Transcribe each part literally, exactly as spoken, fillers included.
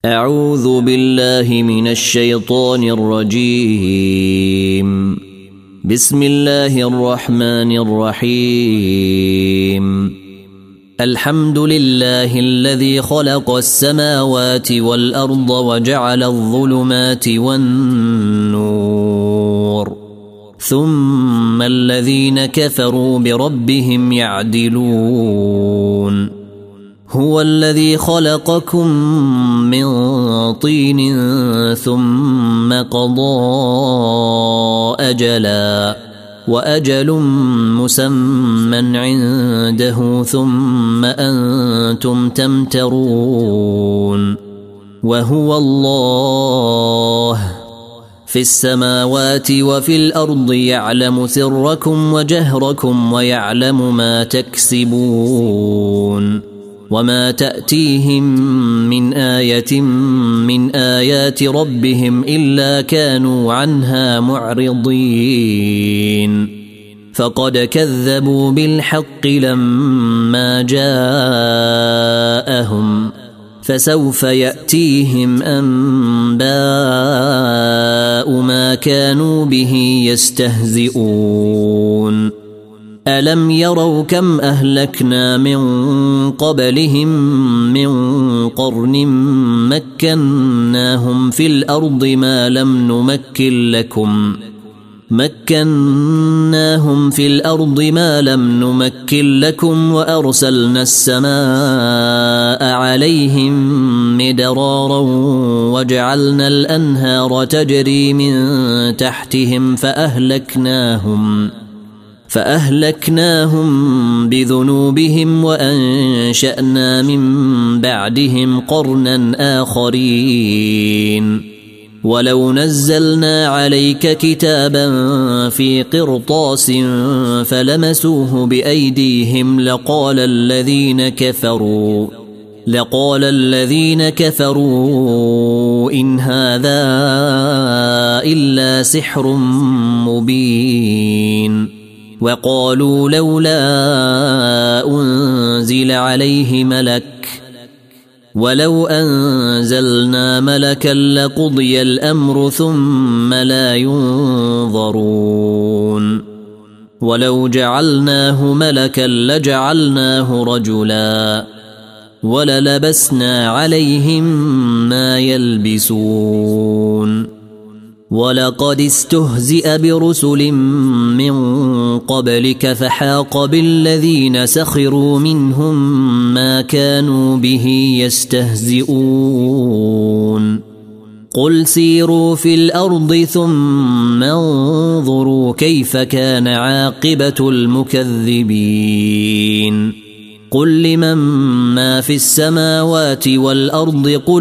أعوذ بالله من الشيطان الرجيم. بسم الله الرحمن الرحيم. الحمد لله الذي خلق السماوات والأرض وجعل الظلمات والنور ثم الذين كفروا بربهم يعدلون. هو الذي خلقكم من طين ثم قضى أجلا وأجل مسمى عنده ثم أنتم تمترون. وهو الله في السماوات وفي الأرض يعلم سركم وجهركم ويعلم ما تكسبون. وما تأتيهم من آية من آيات ربهم إلا كانوا عنها معرضين. فقد كذبوا بالحق لما جاءهم فسوف يأتيهم أنباء ما كانوا به يستهزئون. ألم يروا كم أهلكنا من قبلهم من قرن مكناهم في الأرض ما لم نمكن لكم مكناهم في الأرض ما لم نمكن لكم وأرسلنا السماء عليهم مدرارا وجعلنا الأنهار تجري من تحتهم فأهلكناهم فأهلكناهم بذنوبهم وأنشأنا من بعدهم قرنا آخرين. ولو نزلنا عليك كتابا في قرطاس فلمسوه بأيديهم لقال الذين كفروا لقال الذين كفروا إن هذا إلا سحر مبين. وقالوا لولا أنزل عليه ملك ولو أنزلنا ملكا لقضي الأمر ثم لا ينظرون. ولو جعلناه ملكا لجعلناه رجلا وللبسنا عليهم ما يلبسون. ولقد استهزئ برسل من قبلك فحاق بالذين سخروا منهم ما كانوا به يستهزئون. قل سيروا في الأرض ثم انظروا كيف كان عاقبة المكذبين. قل لمن ما في السماوات والأرض قل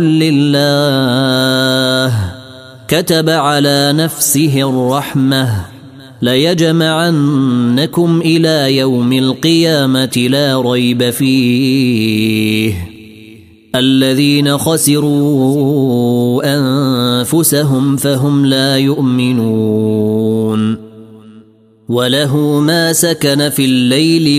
لله كتب على نفسه الرحمة ليجمعنكم إلى يوم القيامة لا ريب فيه. الذين خسروا أنفسهم فهم لا يؤمنون. وله ما سكن في الليل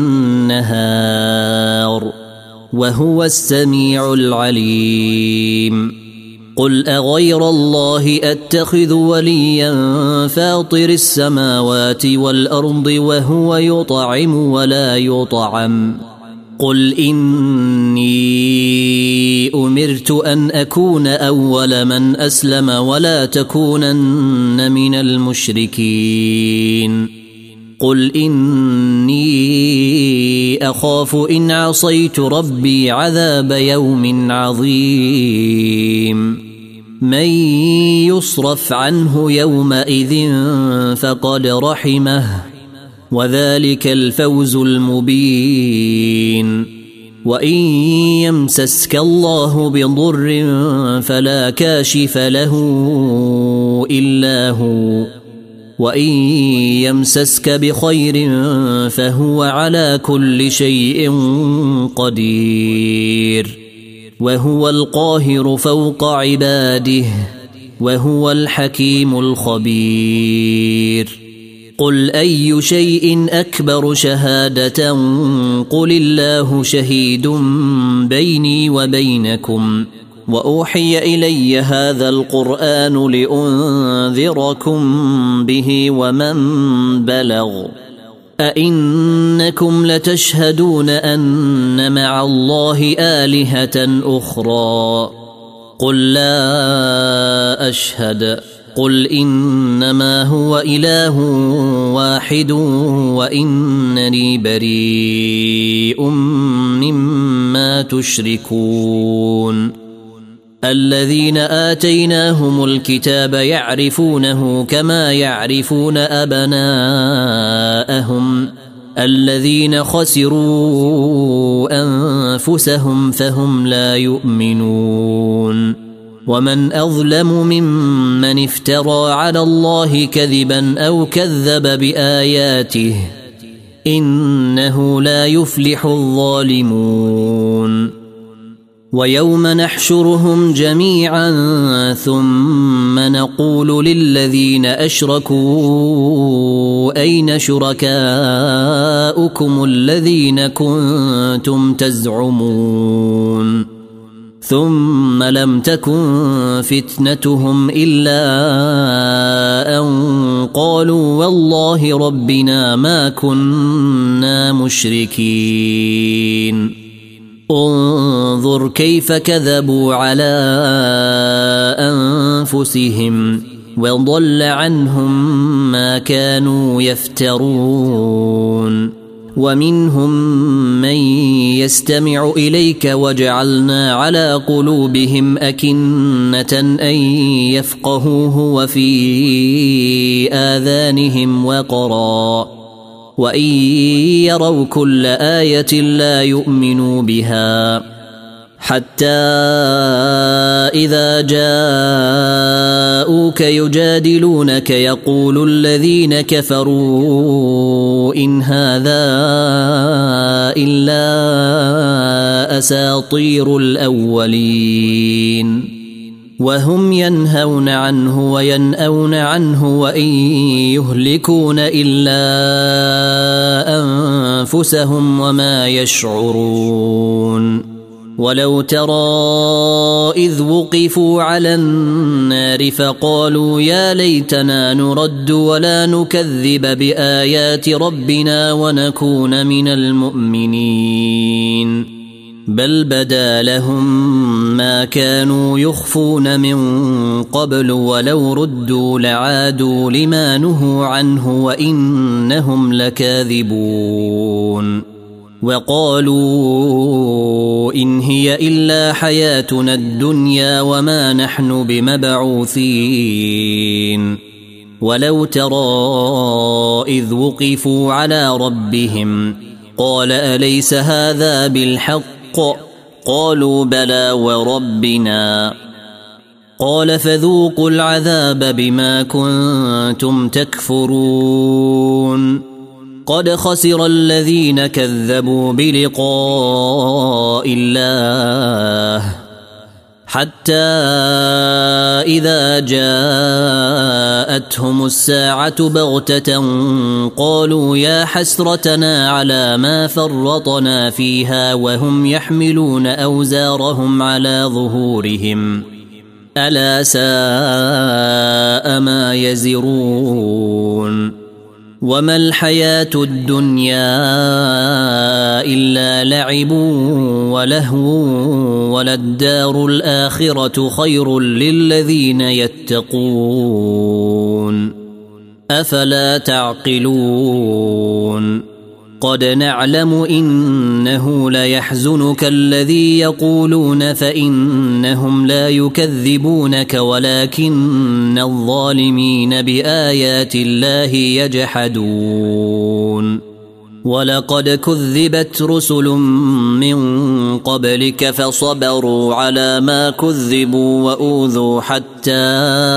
والنهار وهو السميع العليم. قل أغير الله أتخذ وليا فاطر السماوات والأرض وهو يطعم ولا يطعم. قل إني أمرت أن أكون أول من أسلم ولا تكونن من المشركين. قل إني أخاف إن عصيت ربي عذاب يوم عظيم. من يصرف عنه يومئذ فقد رحمه وذلك الفوز المبين. وإن يمسسك الله بضر فلا كاشف له إلا هو وإن يمسسك بخير فهو على كل شيء قدير. وهو القاهر فوق عباده وهو الحكيم الخبير. قل أي شيء أكبر شهادة قل الله شهيد بيني وبينكم وأوحي إلي هذا القرآن لأنذركم به ومن بلغ أئنكم لتشهدون أن مع الله آلهة أخرى قل لا أشهد قل إنما هو إله واحد وإنني بريء مما تشركون الذين آتيناهم الكتاب يعرفونه كما يعرفون أبناءهم الذين خسروا أنفسهم فهم لا يؤمنون ومن أظلم ممن افترى على الله كذبا أو كذب بآياته إنه لا يفلح الظالمون ويوم نحشرهم جميعا ثم نقول للذين أشركوا أين شركاؤكم الذين كنتم تزعمون ثم لم تكن فتنتهم إلا أن قالوا والله ربنا ما كنا مشركين انظر كيف كذبوا على أنفسهم وضل عنهم ما كانوا يفترون ومنهم من يستمع إليك وجعلنا على قلوبهم أكنة أن يفقهوه وفي آذانهم وقرا وإن يروا كل آية لا يؤمنوا بها حتى إذا جاءوك يجادلونك يقول الذين كفروا إن هذا إلا أساطير الأولين وهم ينهون عنه وينأون عنه وإن يهلكون إلا أنفسهم وما يشعرون ولو ترى إذ وقفوا على النار فقالوا يا ليتنا نرد ولا نكذب بآيات ربنا ونكون من المؤمنين بل بدا لهم ما كانوا يخفون من قبل ولو ردوا لعادوا لما نهوا عنه وإنهم لكاذبون وقالوا إن هي إلا حياتنا الدنيا وما نحن بمبعوثين ولو ترى إذ وقفوا على ربهم قال أليس هذا بالحق قالوا بلى وربنا قال فذوقوا العذاب بما كنتم تكفرون قد خسر الذين كذبوا بلقاء الله حتى إذا جاءتهم الساعة بغتة قالوا يا حسرتنا على ما فرطنا فيها وهم يحملون أوزارهم على ظهورهم ألا ساء ما يزرون وما الحياة الدنيا إلا لعب ولهو وللدار الآخرة خير للذين يتقون أفلا تعقلون قد نعلم إنه ليحزنك الذي يقولون فإنهم لا يكذبونك ولكن الظالمين بآيات الله يجحدون ولقد كذبت رسل من قبلك فصبروا على ما كذبوا وأوذوا حتى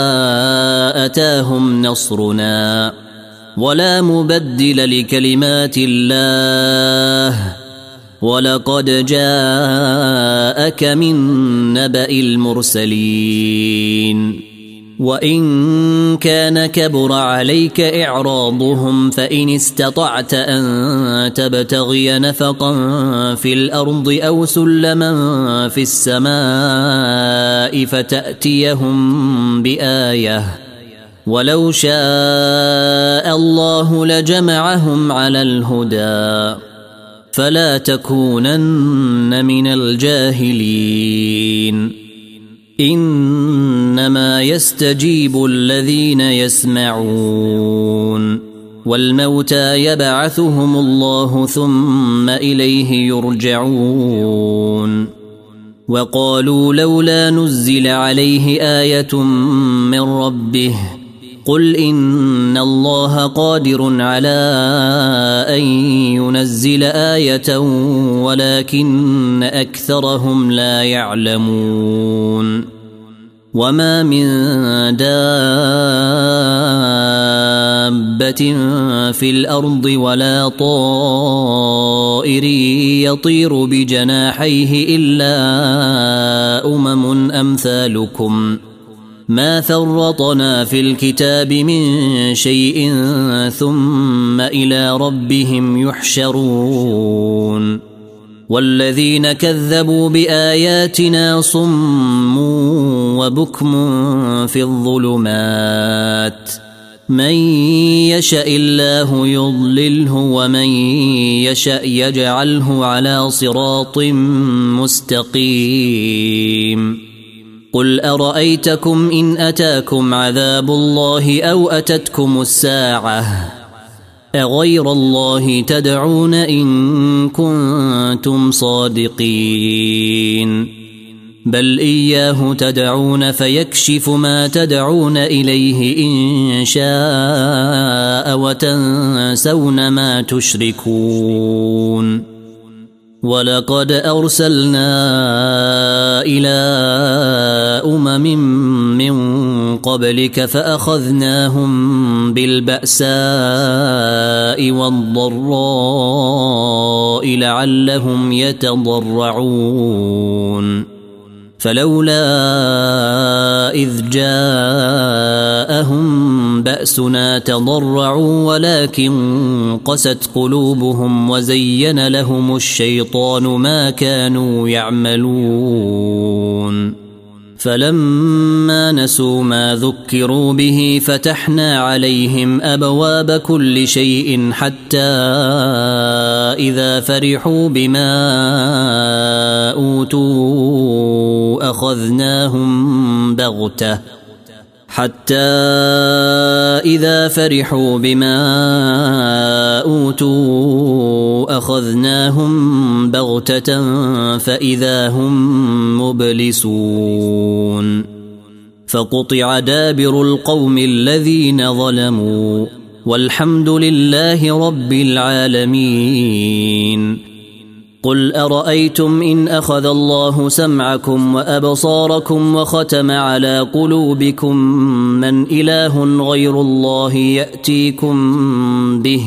أتاهم نصرنا ولا مبدل لكلمات الله ولقد جاءك من نبأ المرسلين وإن كان كبر عليك إعراضهم فإن استطعت أن تبتغي نفقا في الأرض أو سلما في السماء فتأتيهم بآية ولو شاء الله لجمعهم على الهدى فلا تكونن من الجاهلين إنما يستجيب الذين يسمعون والموتى يبعثهم الله ثم إليه يرجعون وقالوا لولا نزل عليه آية من ربه قل إن الله قادر على أن ينزل آية ولكن أكثرهم لا يعلمون وما من دابة في الأرض ولا طائر يطير بجناحيه إلا أمم أمثالكم ما فرطنا في الكتاب من شيء ثم إلى ربهم يحشرون والذين كذبوا بآياتنا صم وبكم في الظلمات من يشأ الله يضلله ومن يشأ يجعله على صراط مستقيم قل أرأيتكم إن أتاكم عذاب الله أو أتتكم الساعة أغير الله تدعون إن كنتم صادقين بل إياه تدعون فيكشف ما تدعون إليه إن شاء وتنسون ما تشركون ولقد أرسلنا إلى أمم من قبلك فأخذناهم بالبأساء والضراء لعلهم يتضرعون فلولا إذ جاءهم بأسنا تضرعوا ولكن قست قلوبهم وزين لهم الشيطان ما كانوا يعملون فلما نسوا ما ذكروا به فتحنا عليهم أبواب كل شيء حتى إذا فرحوا بما أوتوا أخذناهم بغتة حتى إذا فرحوا بما أوتوا أخذناهم بغتة فإذا هم مبلسون فقطع دابر القوم الذين ظلموا والحمد لله رب العالمين قل أرأيتم إن أخذ الله سمعكم وأبصاركم وختم على قلوبكم من إله غير الله يأتيكم به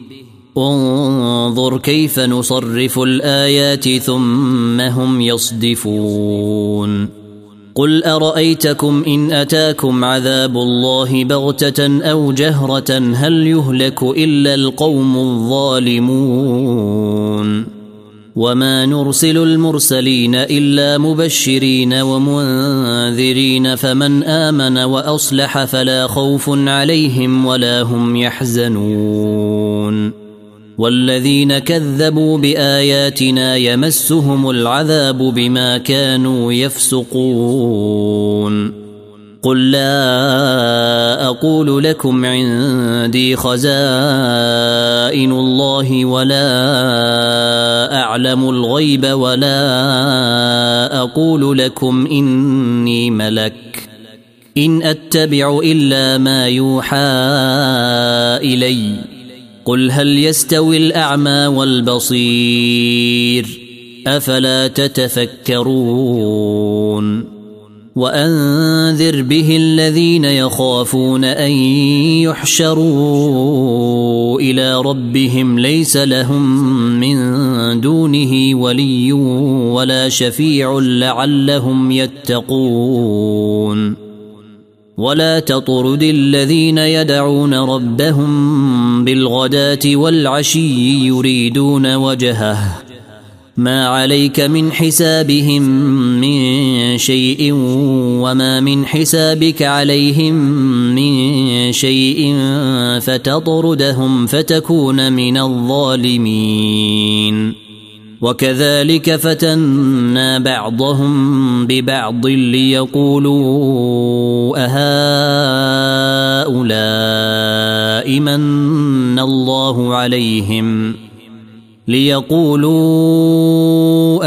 انظر كيف نصرف الآيات ثم هم يصدفون قل أرأيتكم إن أتاكم عذاب الله بغتة أو جهرة هل يهلك إلا القوم الظالمون وما نرسل المرسلين إلا مبشرين ومنذرين فمن آمن وأصلح فلا خوف عليهم ولا هم يحزنون والذين كذبوا بآياتنا يمسهم العذاب بما كانوا يفسقون قل لا أقول لكم عندي خزائن الله ولا أعلم الغيب ولا أقول لكم إني ملك إن أتبع إلا ما يوحى إلي قل هل يستوي الأعمى والبصير أفلا تتفكرون وأنذر به الذين يخافون أن يحشروا إلى ربهم ليس لهم من دونه ولي ولا شفيع لعلهم يتقون ولا تطرد الذين يدعون ربهم بالغداة والعشي يريدون وجهه ما عليك من حسابهم من شيء وما من حسابك عليهم من شيء فتطردهم فتكون من الظالمين. وكذلك فتنا بعضهم ببعض ليقولوا أهؤلاء من الله عليهم ليقولوا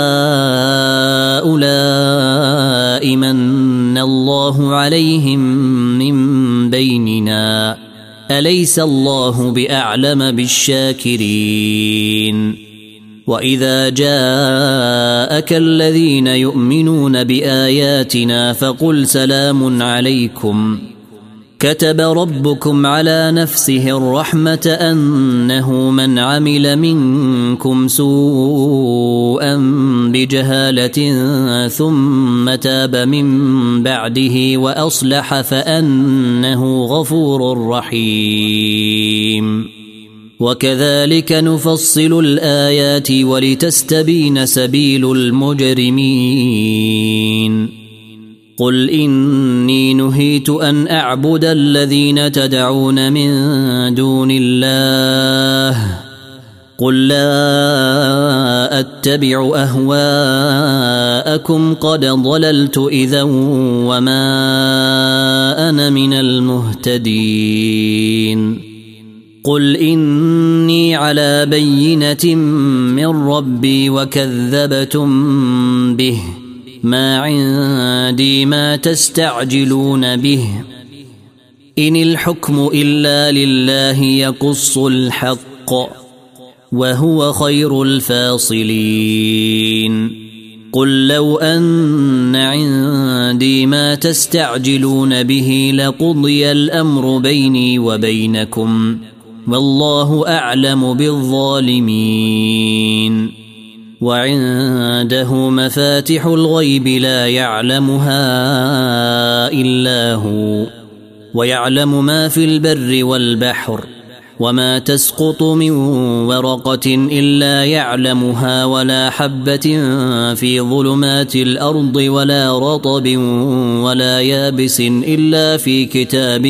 أهؤلاء من الله عليهم من بيننا أليس الله بأعلم بالشاكرين. وإذا جاءك الذين يؤمنون بآياتنا فقل سلام عليكم كتب ربكم على نفسه الرحمة أنه من عمل منكم سوءا بجهالة ثم تاب من بعده وأصلح فأنه غفور رحيم. وكذلك نفصل الآيات ولتستبين سبيل المجرمين. قل إني نهيت أن أعبد الذين تدعون من دون الله قل لا أتبع أهواءكم قد ضللت إذا وما أنا من المهتدين. قل إني على بينة من ربي وكذبتم به ما عندي ما تستعجلون به إن الحكم إلا لله يقص الحق وهو خير الفاصلين. قل لو أن عندي ما تستعجلون به لقضي الأمر بيني وبينكم والله أعلم بالظالمين. وعنده مفاتح الغيب لا يعلمها إلا هو ويعلم ما في البر والبحر وما تسقط من ورقة إلا يعلمها ولا حبة في ظلمات الأرض ولا رطب ولا يابس إلا في كتاب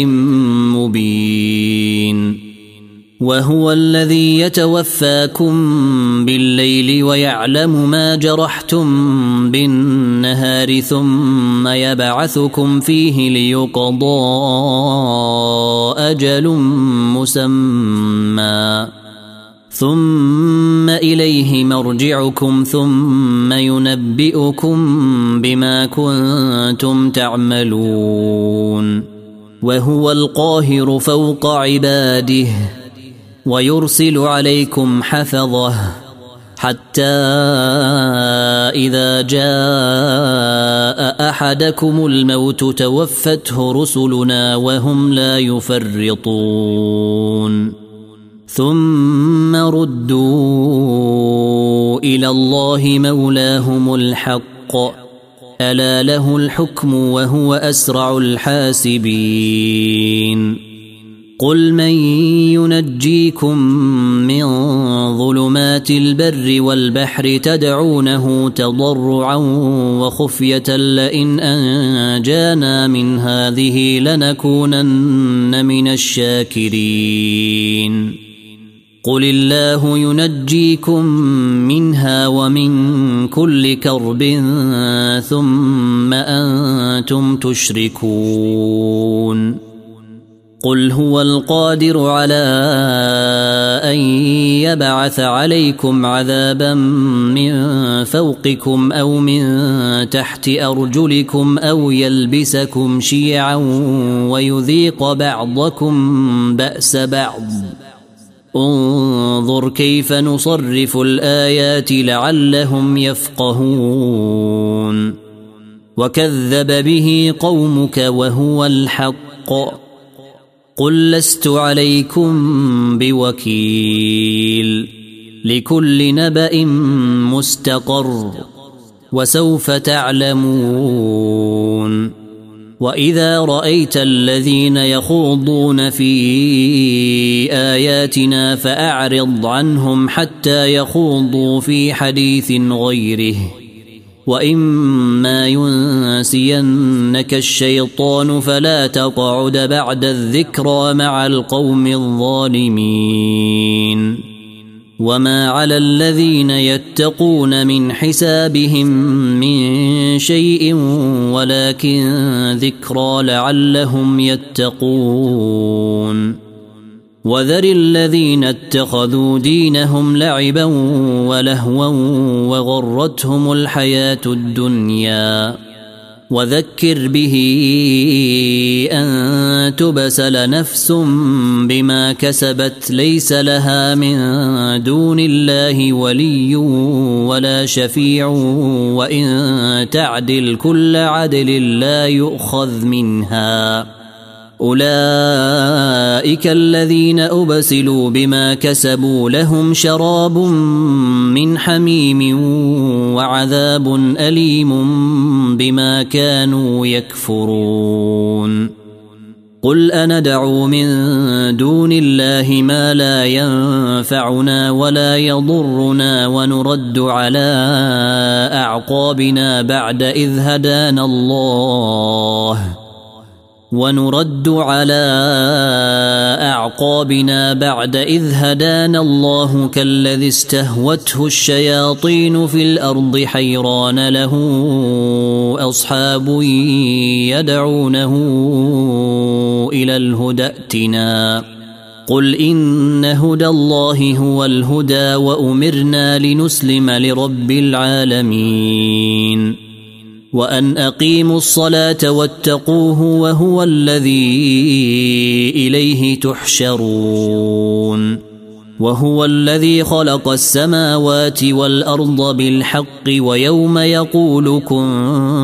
مبين. وهو الذي يتوفاكم بالليل ويعلم ما جرحتم بالنهار ثم يبعثكم فيه ليقضى أجل مسمى ثم إليه مرجعكم ثم ينبئكم بما كنتم تعملون. وهو القاهر فوق عباده ويرسل عليكم حفظه حتى إذا جاء أحدكم الموت توفته رسلنا وهم لا يفرطون ثم ردوا إلى الله مولاهم الحق ألا له الحكم وهو أسرع الحاسبين. قل من ينجيكم من ظلمات البر والبحر تدعونه تضرعا وخفية لئن أنجانا من هذه لنكونن من الشاكرين. قل الله ينجيكم منها ومن كل كرب ثم أنتم تشركون. قل هو القادر على أن يبعث عليكم عذابا من فوقكم أو من تحت أرجلكم أو يلبسكم شيعا ويذيق بعضكم بأس بعض انظر كيف نصرف الآيات لعلهم يفقهون. وكذب به قومك وهو الحق قل لست عليكم بوكيل لكل نبأ مستقر وسوف تعلمون. وإذا رأيت الذين يخوضون في آياتنا فأعرض عنهم حتى يخوضوا في حديث غيره وإما ينسينك الشيطان فلا تقعد بعد الذكرى مع القوم الظالمين وما على الذين يتقون من حسابهم من شيء ولكن ذكرى لعلهم يتقون وذر الذين اتخذوا دينهم لعبا ولهوا وغرتهم الحياة الدنيا وذكر به أن تبسل نفس بما كسبت ليس لها من دون الله ولي ولا شفيع وإن تعدل كل عدل لا يؤخذ منها أولئك الذين أبسلوا بما كسبوا لهم شراب من حميم وعذاب أليم بما كانوا يكفرون قل أندعو من دون الله ما لا ينفعنا ولا يضرنا ونرد على أعقابنا بعد إذ هدانا الله ونرد على أعقابنا بعد إذ هدانا الله كالذي استهوته الشياطين في الأرض حيران له أصحاب يدعونه إلى الهدى ائتنا قل إن هدى الله هو الهدى وأمرنا لنسلم لرب العالمين وأن أقيموا الصلاة واتقوه وهو الذي إليه تحشرون وهو الذي خلق السماوات والأرض بالحق ويوم يقول كن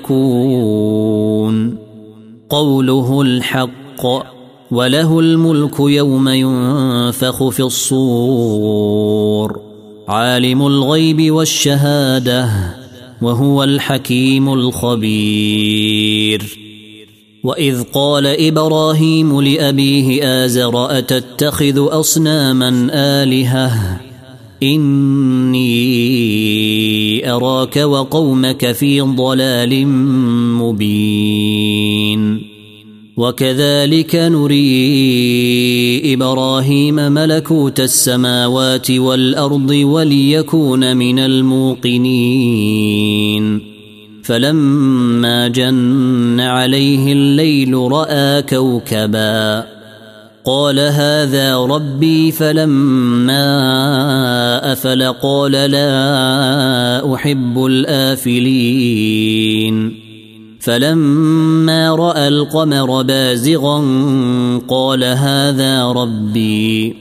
فيكون قوله الحق وله الملك يوم ينفخ في الصور عالم الغيب والشهادة وهو الحكيم الخبير وإذ قال إبراهيم لأبيه آزر أتتخذ أصناما آلهة إني أراك وقومك في ضلال مبين وكذلك نري إبراهيم ملكوت السماوات والأرض وليكون من الموقنين فلما جن عليه الليل رأى كوكبا قال هذا ربي فلما أفل قال لا أحب الآفلين فلما رأى القمر بازغا قال هذا ربي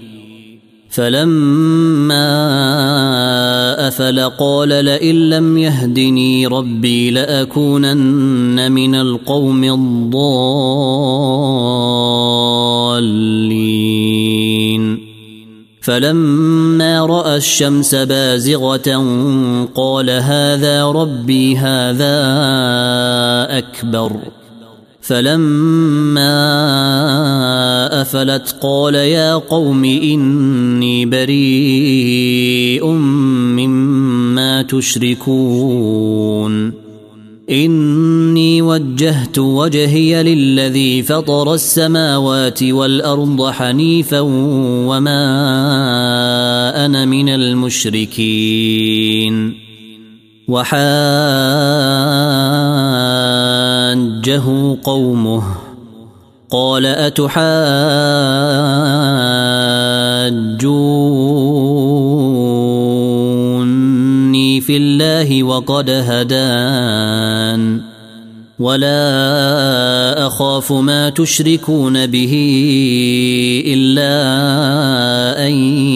فلما أفل قال لئن لم يهدني ربي لأكونن من القوم الضالين فلما رأى الشمس بازغة قال هذا ربي هذا أكبر فلما أفلت قال يا قوم إني بريء مما تشركون إني وجهت وجهي للذي فطر السماوات والأرض حنيفا وما أنا من المشركين وحاجه قومه قال أتحاجوني في الله وقد هدان ولا أخاف ما تشركون به إلا أن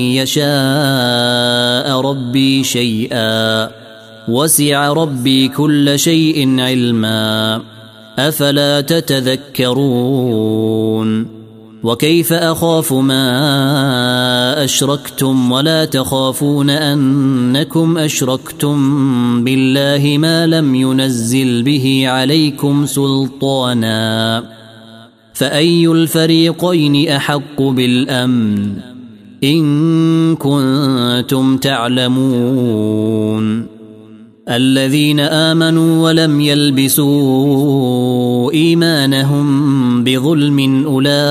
يشاء ربي شيئا وسع ربي كل شيء علما أفلا تتذكرون وكيف أخاف ما أشركتم ولا تخافون أنكم أشركتم بالله ما لم ينزل به عليكم سلطانا فأي الفريقين أحق بالأمن إن كنتم تعلمون الذين آمنوا ولم يلبسوا إيمانهم بظلم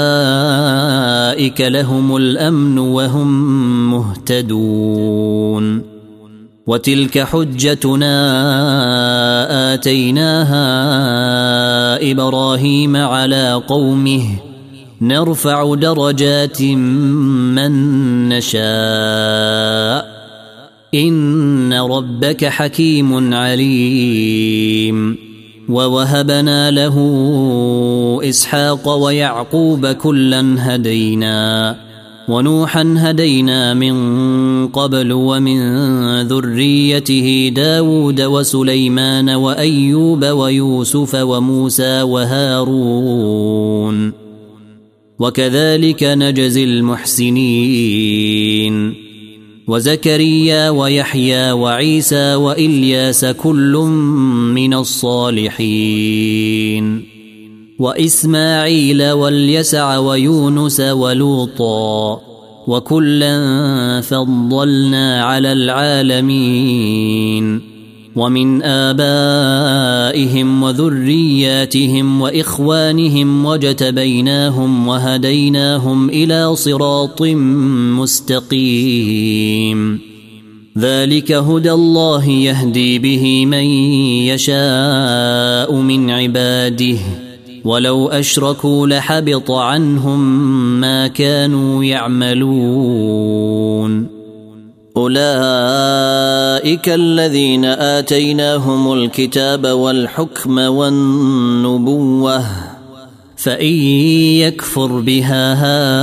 أولئك لهم الأمن وهم مهتدون وتلك حجتنا آتيناها إبراهيم على قومه نرفع درجات من نشاء إن ربك حكيم عليم ووهبنا له إسحاق ويعقوب كلا هدينا ونوحا هدينا من قبل ومن ذريته داود وسليمان وأيوب ويوسف وموسى وهارون وكذلك نجزي المحسنين وزكريا ويحيى وعيسى وإلياس كل من الصالحين وإسماعيل واليسع ويونس ولوطا وكلا فضلنا على العالمين ومن آبائهم وذرياتهم وإخوانهم وجتبيناهم وهديناهم إلى صراط مستقيم ذلك هدى الله يهدي به من يشاء من عباده ولو أشركوا لحبط عنهم ما كانوا يعملون أولئك الذين آتيناهم الكتاب والحكم والنبوة فإن يكفر بها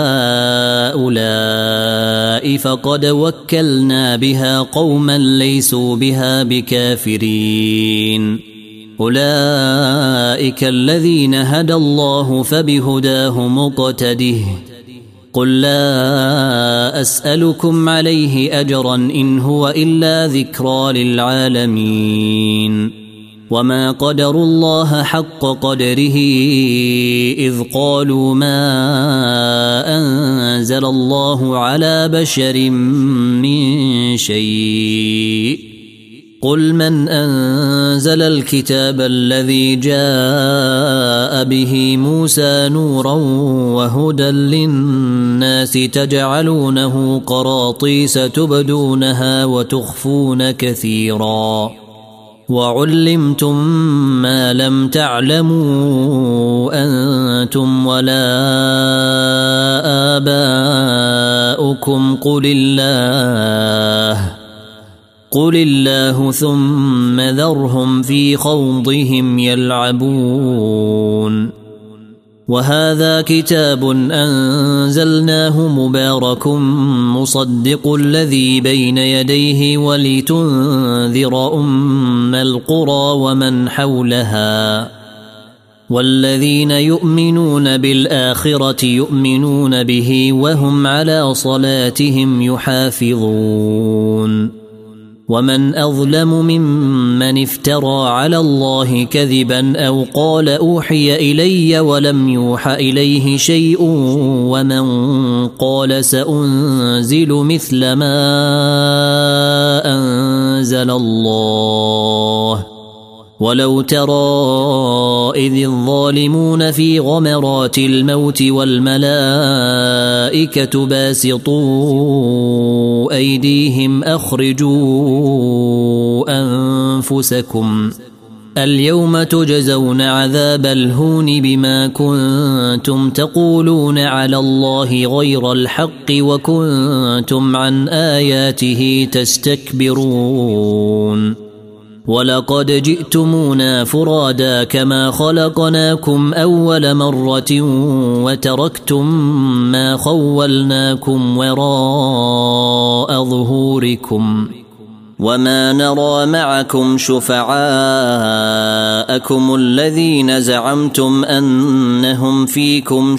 هؤلاء فقد وكلنا بها قوما ليسوا بها بكافرين أولئك الذين هدى الله فبهداه مقتده قل لا أسألكم عليه أجرا إن هو إلا ذكرى للعالمين وما قدروا الله حق قدره إذ قالوا ما أنزل الله على بشر من شيء قل من أنزل الكتاب الذي جاء به موسى نورا وهدى للناس تجعلونه قراطيس تبدونها وتخفون كثيرا وعلمتم ما لم تعلموا أنتم ولا آباؤكم قل الله قل الله ثم ذرهم في خوضهم يلعبون وهذا كتاب أنزلناه مبارك مصدق الذي بين يديه ولتنذر أم القرى ومن حولها والذين يؤمنون بالآخرة يؤمنون به وهم على صلاتهم يحافظون ومن أظلم ممن افترى على الله كذبا أو قال أوحي إلي ولم يوحى إليه شيء ومن قال سأنزل مثل ما أنزل الله ولو ترى إذ الظالمون في غمرات الموت والملائكة باسطوا أيديهم أخرجوا أنفسكم اليوم تجزون عذاب الهون بما كنتم تقولون على الله غير الحق وكنتم عن آياته تستكبرون ولقد جئتمونا فرادا كما خلقناكم أول مرة وتركتم ما خولناكم وراء ظهوركم وما نرى معكم شفعاءكم الذين زعمتم أنهم فيكم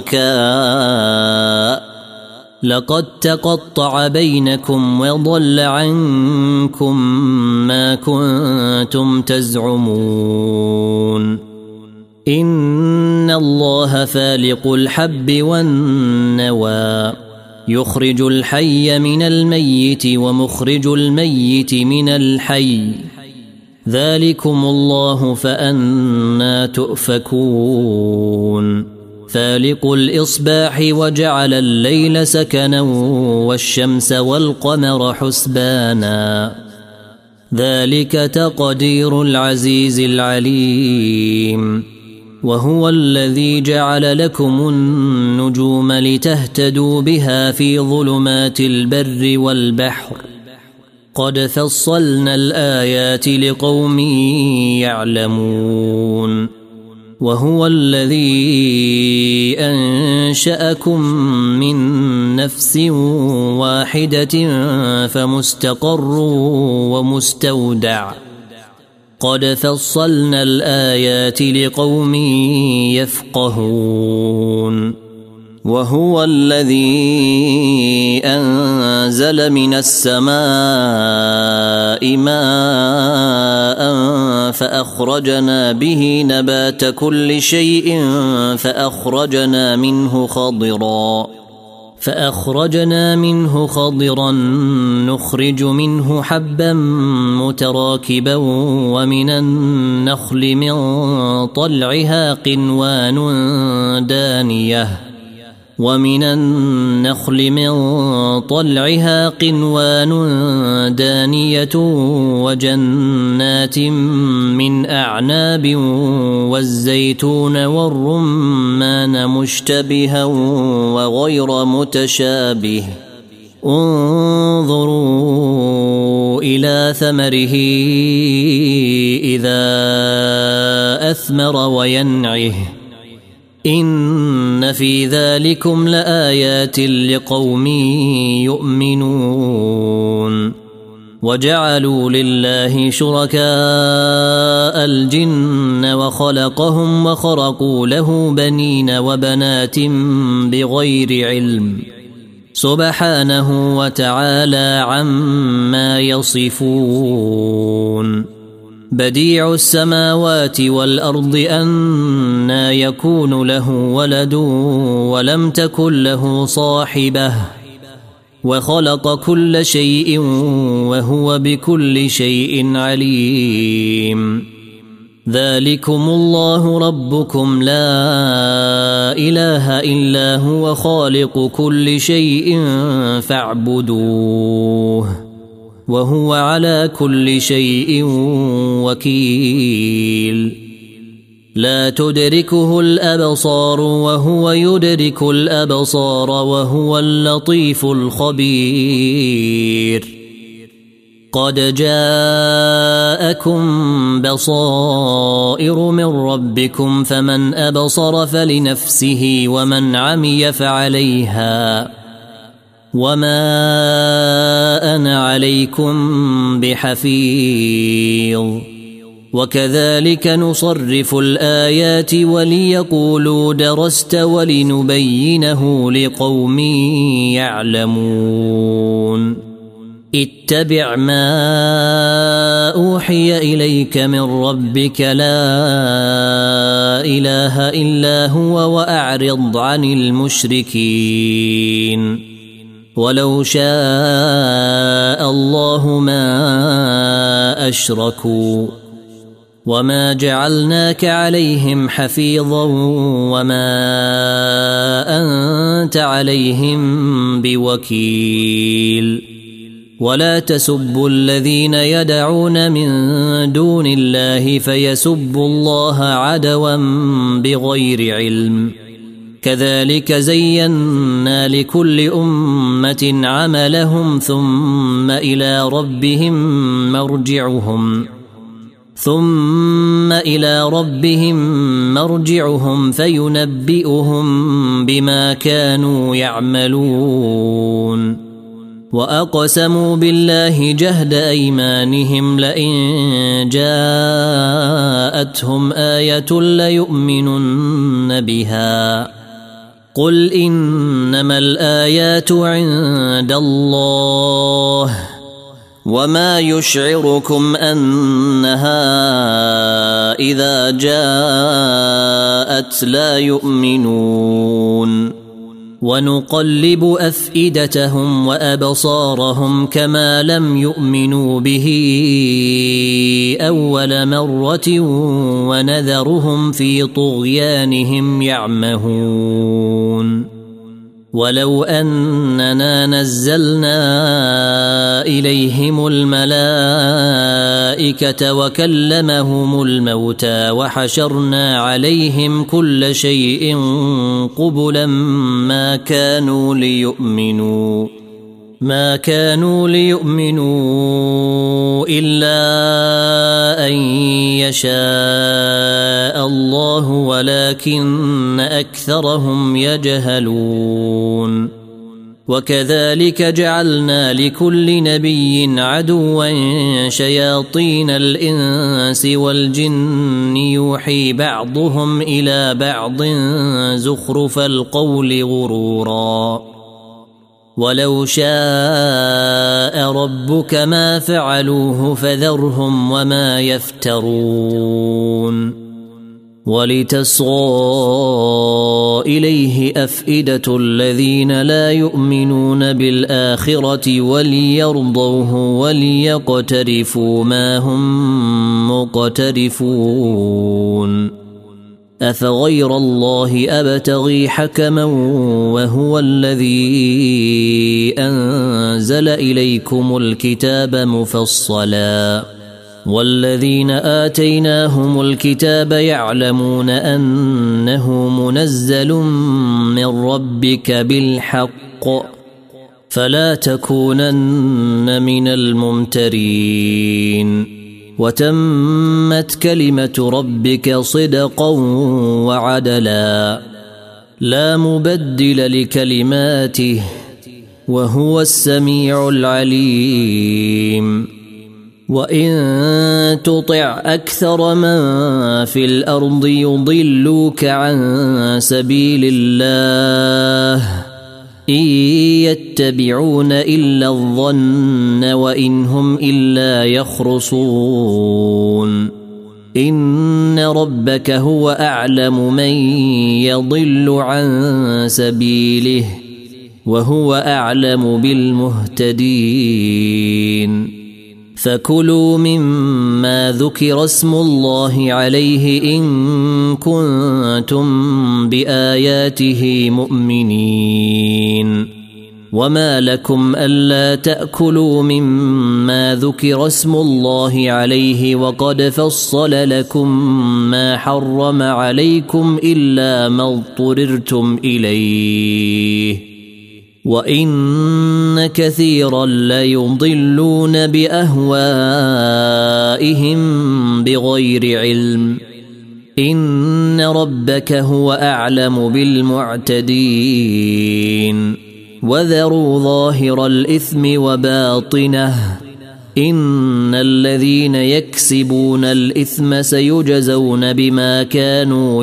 شركاء لقد تقطع بينكم وضل عنكم ما كنتم تزعمون إن الله فالق الحب والنوى يخرج الحي من الميت ومخرج الميت من الحي ذلكم الله فأنى تؤفكون فالق الإصباح وجعل الليل سكنا والشمس والقمر حسبانا ذلك تقدير العزيز العليم وهو الذي جعل لكم النجوم لتهتدوا بها في ظلمات البر والبحر قد فصلنا الآيات لقوم يعلمون وهو الذي أنشأكم من نفس واحدة فمستقر ومستودع قد فصلنا الآيات لقوم يفقهون وهو الذي أنزل من السماء ماء فأخرجنا به نبات كل شيء فأخرجنا منه خضرا فأخرجنا منه خضرا نخرج منه حبا متراكبا ومن النخل من طلعها قنوان دانية ومن النخل من طلعها قنوان دانية وجنات من أعناب والزيتون والرمان مشتبها وغير متشابه انظروا إلى ثمره إذا أثمر وينعه إن في ذلكم لآيات لقوم يؤمنون وجعلوا لله شركاء الجن وخلقهم وخرقوا له بنين وبنات بغير علم سبحانه وتعالى عما يصفون بديع السماوات والأرض أنى يكون له ولد ولم تكن له صاحبة وخلق كل شيء وهو بكل شيء عليم ذلكم الله ربكم لا إله إلا هو خالق كل شيء فاعبدوه وهو على كل شيء وكيل لا تدركه الأبصار وهو يدرك الأبصار وهو اللطيف الخبير قد جاءكم بصائر من ربكم فمن أبصر فلنفسه ومن عمي فعليها وما أنا عليكم بحفيظ وكذلك نصرف الآيات وليقولوا درست ولنبينه لقوم يعلمون اتبع ما أوحي إليك من ربك لا إله إلا هو وأعرض عن المشركين ولو شاء الله ما أشركوا وما جعلناك عليهم حفيظا وما أنت عليهم بوكيل ولا تسبوا الذين يدعون من دون الله فيسبوا الله عدوا بغير علم كذلك زينا لكل أمة عملهم ثم إلى ربهم مرجعهم ثم إلى ربهم مرجعهم فينبئهم بما كانوا يعملون وأقسموا بالله جهد أيمانهم لئن جاءتهم آية ليؤمنن بها قل إنما الآيات عند الله وما يشعركم أنها إذا جاءت لا يؤمنون ونقلب أفئدتهم وأبصارهم كما لم يؤمنوا به أول مرة ونذرهم في طغيانهم يعمهون ولو أننا نزلنا إليهم الملائكة وكلمهم الموتى وحشرنا عليهم كل شيء قبلا ما كانوا ليؤمنوا ما كانوا ليؤمنوا إلا أن يشاء الله ولكن أكثرهم يجهلون وكذلك جعلنا لكل نبي عدوا شياطين الإنس والجن يوحي بعضهم إلى بعض زخرف القول غرورا ولو شاء ربك ما فعلوه فذرهم وما يفترون ولتصغى إليه أفئدة الذين لا يؤمنون بالآخرة وليرضوه وليقترفوا ما هم مقترفون أفغير الله أبتغي حكما وهو الذي أنزل إليكم الكتاب مفصلا والذين آتيناهم الكتاب يعلمون أنه منزل من ربك بالحق فلا تكونن من الممترين وتمت كلمة ربك صدقا وعدلا لا مبدل لكلماته وهو السميع العليم وإن تطع أكثر من في الأرض يضلوك عن سبيل الله إن يتبعون إلا الظن وإن هم إلا يخرصون إن ربك هو أعلم من يضل عن سبيله وهو أعلم بالمهتدين فكلوا مما ذكر اسم الله عليه إن كنتم بآياته مؤمنين وما لكم ألا تأكلوا مما ذكر اسم الله عليه وقد فصل لكم ما حرم عليكم إلا ما اضطررتم إليه وإن كثيرا ليضلون بأهوائهم بغير علم إن ربك هو أعلم بالمعتدين وذروا ظاهر الإثم وباطنه إن الذين يكسبون الإثم سيجزون بما كانوا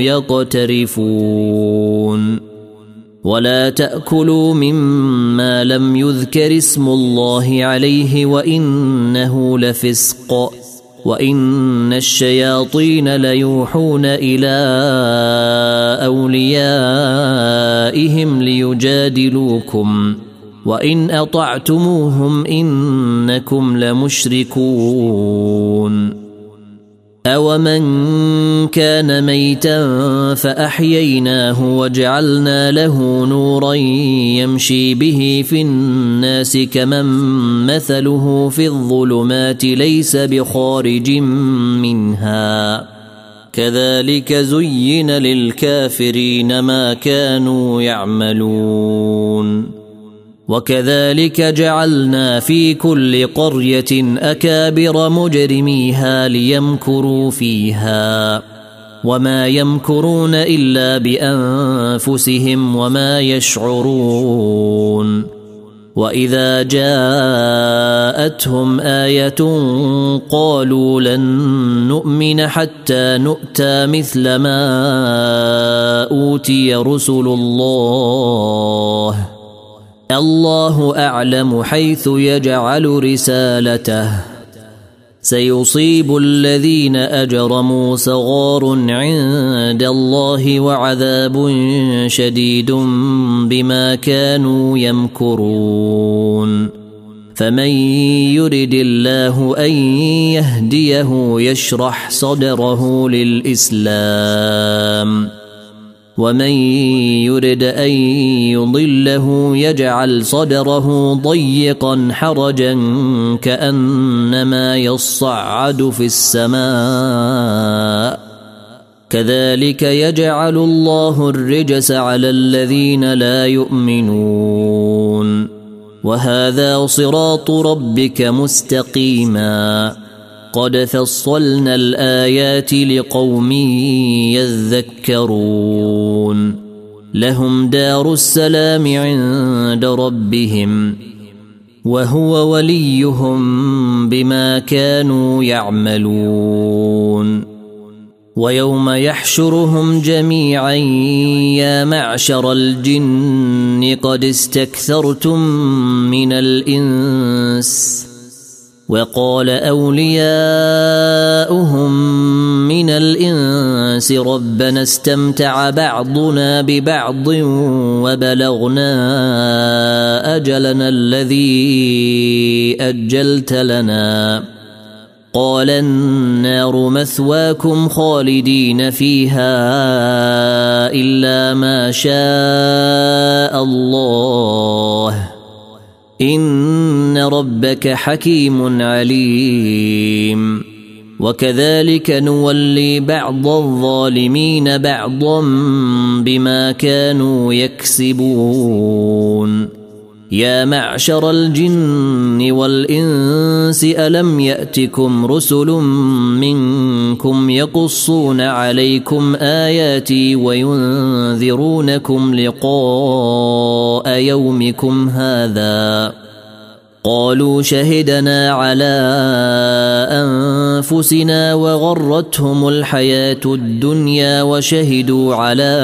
يقترفون ولا تأكلوا مما لم يذكر اسم الله عليه وإنه لفسق وإن الشياطين ليوحون إلى أوليائهم ليجادلوكم وإن أطعتموهم إنكم لمشركون أومن كان ميتا فأحييناه وجعلنا له نورا يمشي به في الناس كمن مثله في الظلمات ليس بخارج منها كذلك زين للكافرين ما كانوا يعملون وكذلك جعلنا في كل قرية أكابر مجرميها ليمكروا فيها وما يمكرون إلا بأنفسهم وما يشعرون وإذا جاءتهم آية قالوا لن نؤمن حتى نؤتى مثل ما أوتي رسل الله الله أعلم حيث يجعل رسالته سيصيب الذين أجرموا صغار عند الله وعذاب شديد بما كانوا يمكرون فمن يرد الله أن يهديه يشرح صدره للإسلام ومن يرد أن يضله يجعل صدره ضيقا حرجا كأنما يصعد في السماء كذلك يجعل الله الرجس على الذين لا يؤمنون وهذا صراط ربك مستقيما قد فصلنا الآيات لقوم يذكرون لهم دار السلام عند ربهم وهو وليهم بما كانوا يعملون ويوم يحشرهم جميعا يا معشر الجن قد استكثرتم من الإنس وقال أولياؤهم من الإنس ربنا استمتع بعضنا ببعض وبلغنا أجلنا الذي أجلت لنا قال النار مثواكم خالدين فيها إلا ما شاء الله إن ربك حكيم عليم وكذلك نولي بعض الظالمين بعضا بما كانوا يكسبون يا معشر الجن والإنس ألم يأتكم رسل منكم يقصون عليكم آياتي وينذرونكم لقاء يومكم هذا قالوا شهدنا على أنفسنا وغرتهم الحياة الدنيا وشهدوا على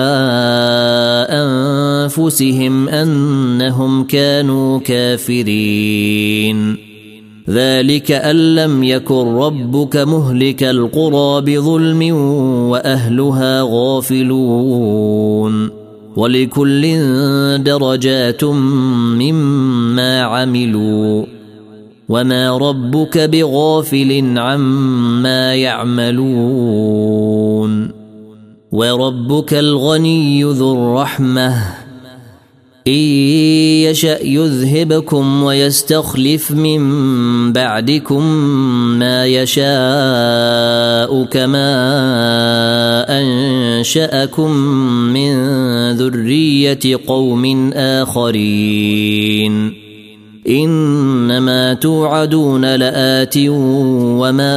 أنفسهم أنهم كانوا كافرين ذلك أن لم يكن ربك مهلك القرى بظلم وأهلها غافلون ولكل درجات مما عملوا وما ربك بغافل عما يعملون وربك الغني ذو الرحمة إن يشأ يذهبكم ويستخلف من بعدكم ما يشاء كما أنشأكم من ذرية قوم آخرين إنما توعدون لآت وما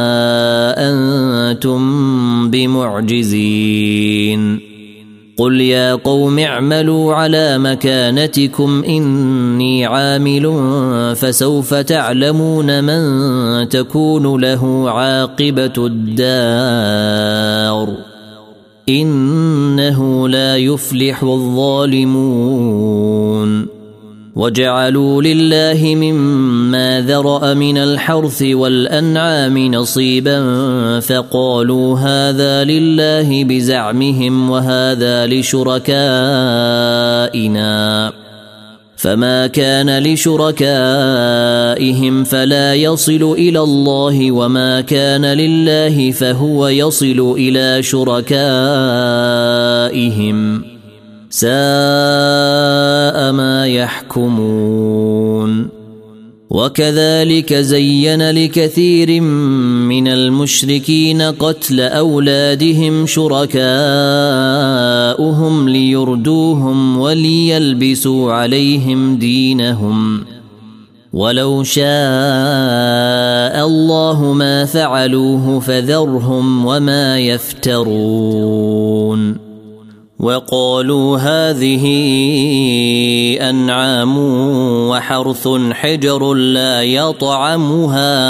أنتم بمعجزين قل يا قوم اعملوا على مكانتكم إني عامل فسوف تعلمون من تكون له عاقبة الدار إنه لا يفلح الظالمون وجعلوا لله مما ذرأ من الحرث والأنعام نصيبا فقالوا هذا لله بزعمهم وهذا لشركائنا فما كان لشركائهم فلا يصل إلى الله وما كان لله فهو يصل إلى شركائهم ساء ما يحكمون وكذلك زين لكثير من المشركين قتل أولادهم شركاؤهم ليردوهم وليلبسوا عليهم دينهم ولو شاء الله ما فعلوه فذرهم وما يفترون وقالوا هذه أنعام وحرث حجر لا يطعمها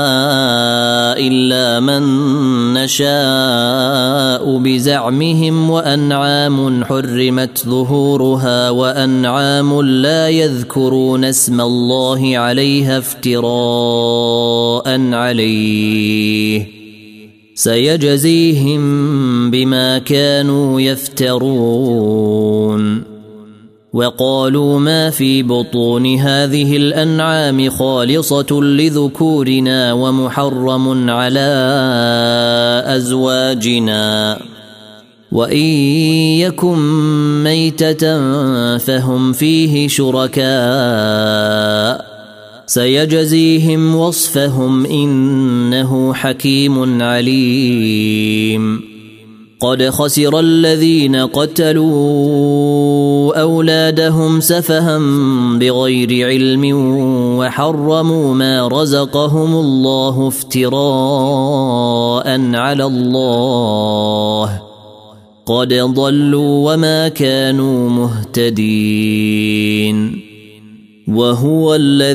إلا من نشاء بزعمهم وأنعام حرمت ظهورها وأنعام لا يذكرون اسم الله عليها افتراء عليه سيجزيهم بما كانوا يفترون. وقالوا ما في بطون هذه الأنعام خالصة لذكورنا ومحرم على أزواجنا وإن يكن ميتة فهم فيه شركاء سيجزيهم وصفهم إنه حكيم عليم. قد خسر الذين قتلوا أولادهم سفها بغير علم وحرموا ما رزقهم الله افتراء على الله قد ضلوا وما كانوا مهتدين. وهو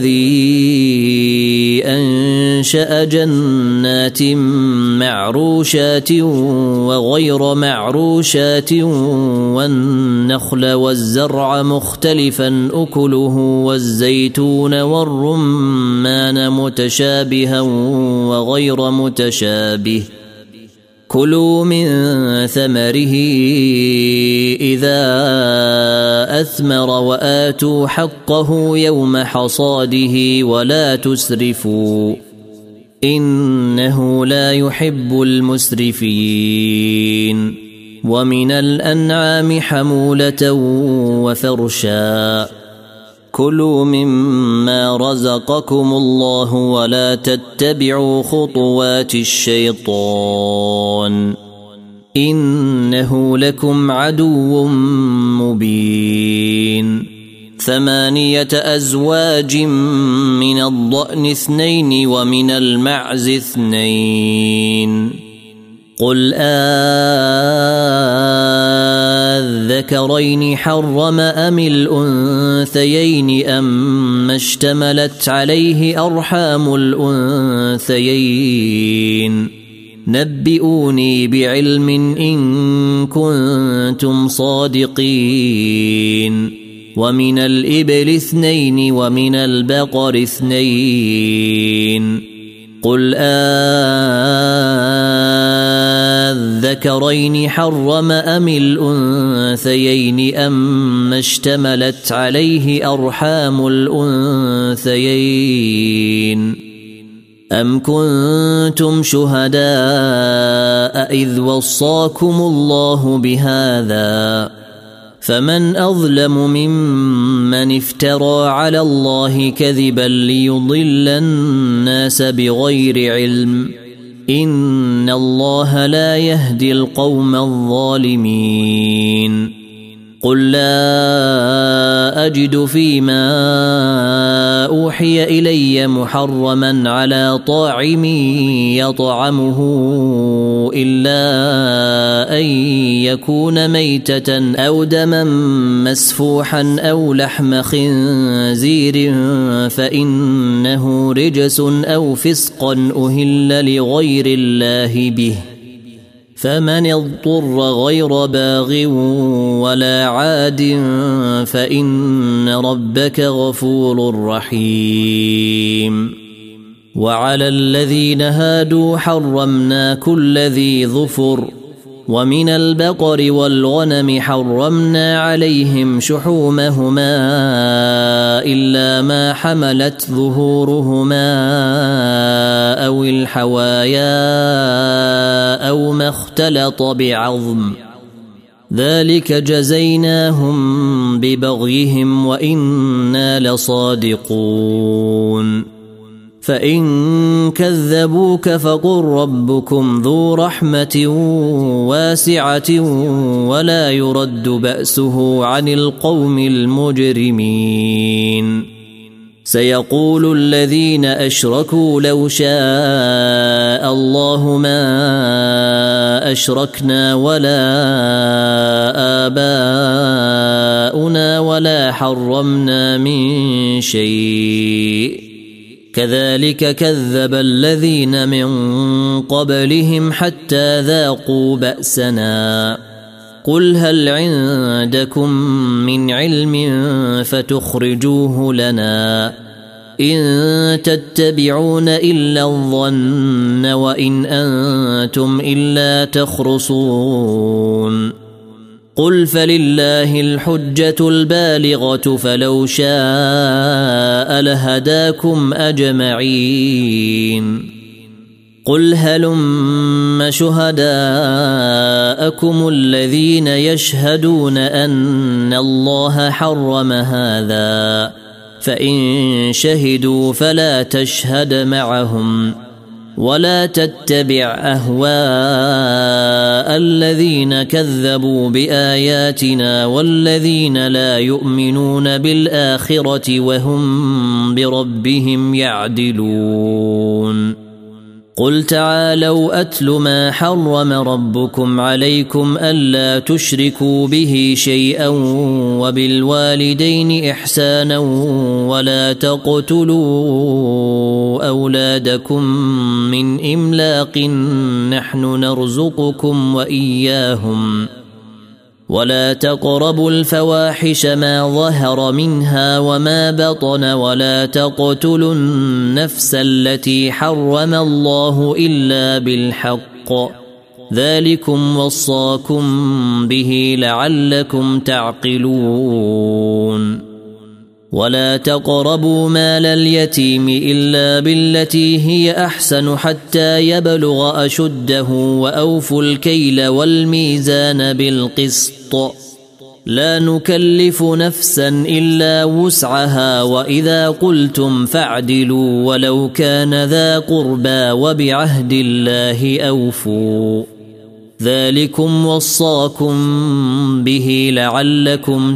الذي أنشأ جنات معروشات وغير معروشات والنخل والزرع مختلفا أكله والزيتون والرمان متشابها وغير متشابه كلوا من ثمره إذا أثمر وآتوا حقه يوم حصاده ولا تسرفوا إنه لا يحب المسرفين. ومن الأنعام حمولة وفرشا كلوا مما رزقكم الله ولا تتبعوا خطوات الشيطان إنه لكم عدو مبين. ثمانية أزواج من الضأن اثنين ومن المعز اثنين قل أذكرين حرم أم الأنثيين أم اشتملت عليه أرحام الأنثيين نبئوني بعلم إن كنتم صادقين. ومن الإبل اثنين ومن البقر اثنين قل أذكرين حرم أم الأنثيين أم اشتملت عليه أرحام الأنثيين أم كنتم شهداء إذ وصاكم الله بهذا فمن أظلم ممن افترى على الله كذبا ليضل الناس بغير علم إن الله لا يهدي القوم الظالمين. قل لا أجد فيما أوحي إلي محرما على طاعم يطعمه إلا أن يكون ميتة أو دما مسفوحا أو لحم خنزير فإنه رجس أو فسقا أهل لغير الله به فمن اضطر غير باغ ولا عاد فإن ربك غفور رحيم. وعلى الذين هادوا حرمنا كل ذي ظفر ومن البقر والغنم حرمنا عليهم شحومهما إلا ما حملت ظهورهما أو الحوايا أو ما اختلط بعظم ذلك جزيناهم ببغيهم وإنا لصادقون. فإن كذبوك فقل ربكم ذو رحمة واسعة ولا يرد بأسه عن القوم المجرمين. سيقول الذين أشركوا لو شاء الله ما أشركنا ولا آباؤنا ولا حرمنا من شيء كذلك كذب الذين من قبلهم حتى ذاقوا بأسنا قل هل عندكم من علم فتخرجوه لنا إن تتبعون إلا الظن وإن أنتم إلا تخرصون قل فلله الحجة البالغة فلو شاء لهداكم أجمعين قل هلم شهداءكم الذين يشهدون أن الله حرم هذا فإن شهدوا فلا تشهد معهم ولا تتبع أهواء الذين كذبوا بآياتنا والذين لا يؤمنون بالآخرة وهم بربهم يعدلون قل تعالوا أتل ما حرم ربكم عليكم ألا تشركوا به شيئا وبالوالدين إحسانا ولا تقتلوا أولادكم من إملاق نحن نرزقكم وإياهم ولا تقربوا الفواحش ما ظهر منها وما بطن ولا تقتلوا النفس التي حرم الله إلا بالحق ذلكم وصاكم به لعلكم تعقلون ولا تقربوا مال اليتيم إلا بالتي هي أحسن حتى يبلغ أشده وأوفوا الكيل والميزان بالقسط لا نكلف نفسا إلا وسعها وإذا قلتم فاعدلوا ولو كان ذا قربى وبعهد الله أوفوا ذلكم وصاكم به لعلكم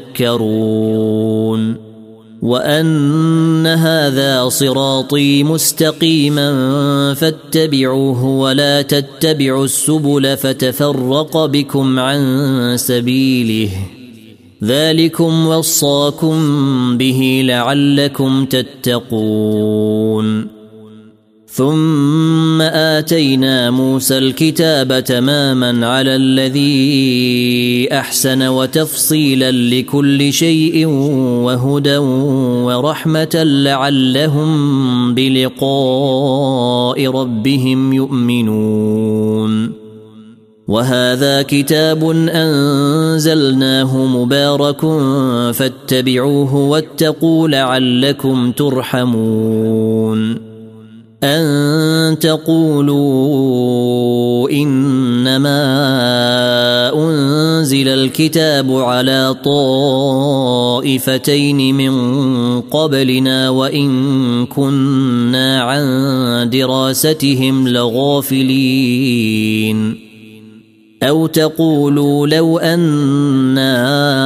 تذكرون وأن هذا صراطي مستقيما فاتبعوه ولا تتبعوا السبل فتفرق بكم عن سبيله ذلكم وصاكم به لعلكم تتقون ثم آتينا موسى الكتاب تماما على الذي أحسن وتفصيلا لكل شيء وهدى ورحمة لعلهم بلقاء ربهم يؤمنون وهذا كتاب أنزلناه مبارك فاتبعوه واتقوا لعلكم ترحمون أن تقولوا إنما أنزل الكتاب على طائفتين من قبلنا وإن كنا عن دراستهم لغافلين أو تقولوا لو أنا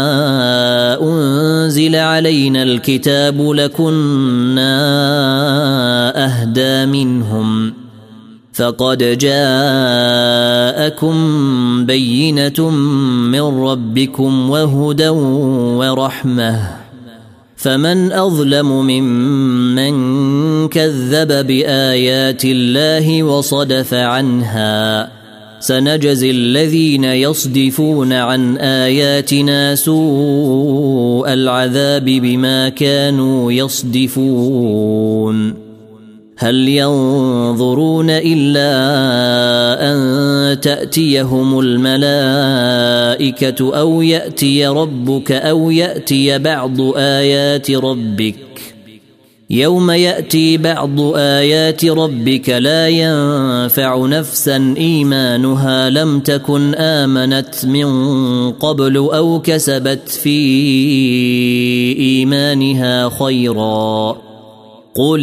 أنزل علينا الكتاب لكنا أهدى منهم فقد جاءكم بينة من ربكم وهدى ورحمة فمن أظلم ممن كذب بآيات الله وصدف عنها سنجزي الذين يصدفون عن آياتنا سوء العذاب بما كانوا يصدفون هل ينظرون إلا أن تأتيهم الملائكة أو يأتي ربك أو يأتي بعض آيات ربك يوم يأتي بعض آيات ربك لا ينفع نفسا إيمانها لم تكن آمنت من قبل أو كسبت في إيمانها خيرا قل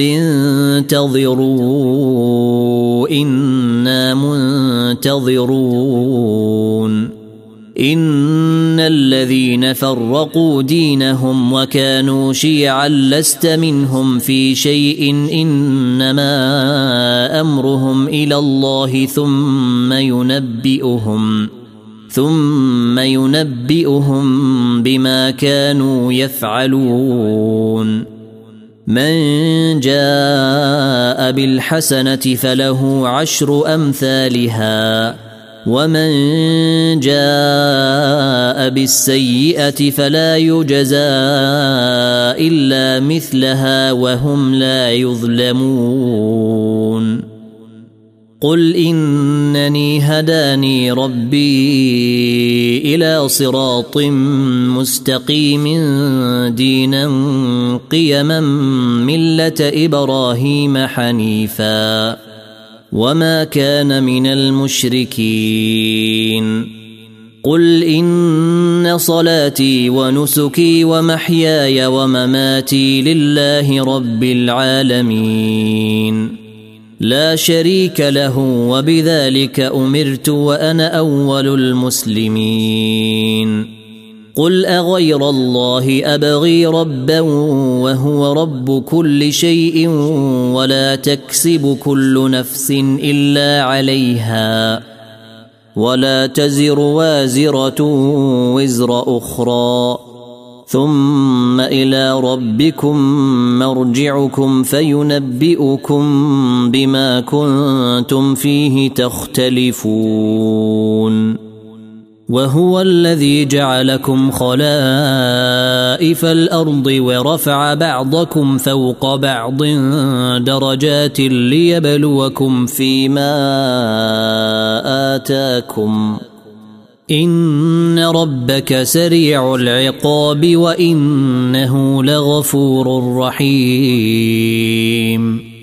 انتظروا إنا منتظرون إن إن الذين فرقوا دينهم وكانوا شيعا لست منهم في شيء إنما أمرهم إلى الله ثم ينبئهم ثم ينبئهم بما كانوا يفعلون من جاء بالحسنة فله عشر أمثالها ومن جاء بالسيئة فلا يجزى إلا مثلها وهم لا يظلمون قل إنني هداني ربي إلى صراط مستقيم دينا قيما ملة إبراهيم حنيفا وما كان من المشركين قل إن صلاتي ونسكي ومحياي ومماتي لله رب العالمين لا شريك له وبذلك أمرت وأنا أول المسلمين قل أغير الله أبغي ربا وهو رب كل شيء ولا تكسب كل نفس إلا عليها ولا تزر وازرة وزر أخرى ثم إلى ربكم مرجعكم فينبئكم بما كنتم فيه تختلفون وهو الذي جعلكم خلائف الأرض ورفع بعضكم فوق بعض درجات ليبلوكم فيما آتاكم إن ربك سريع العقاب وإنه لغفور رحيم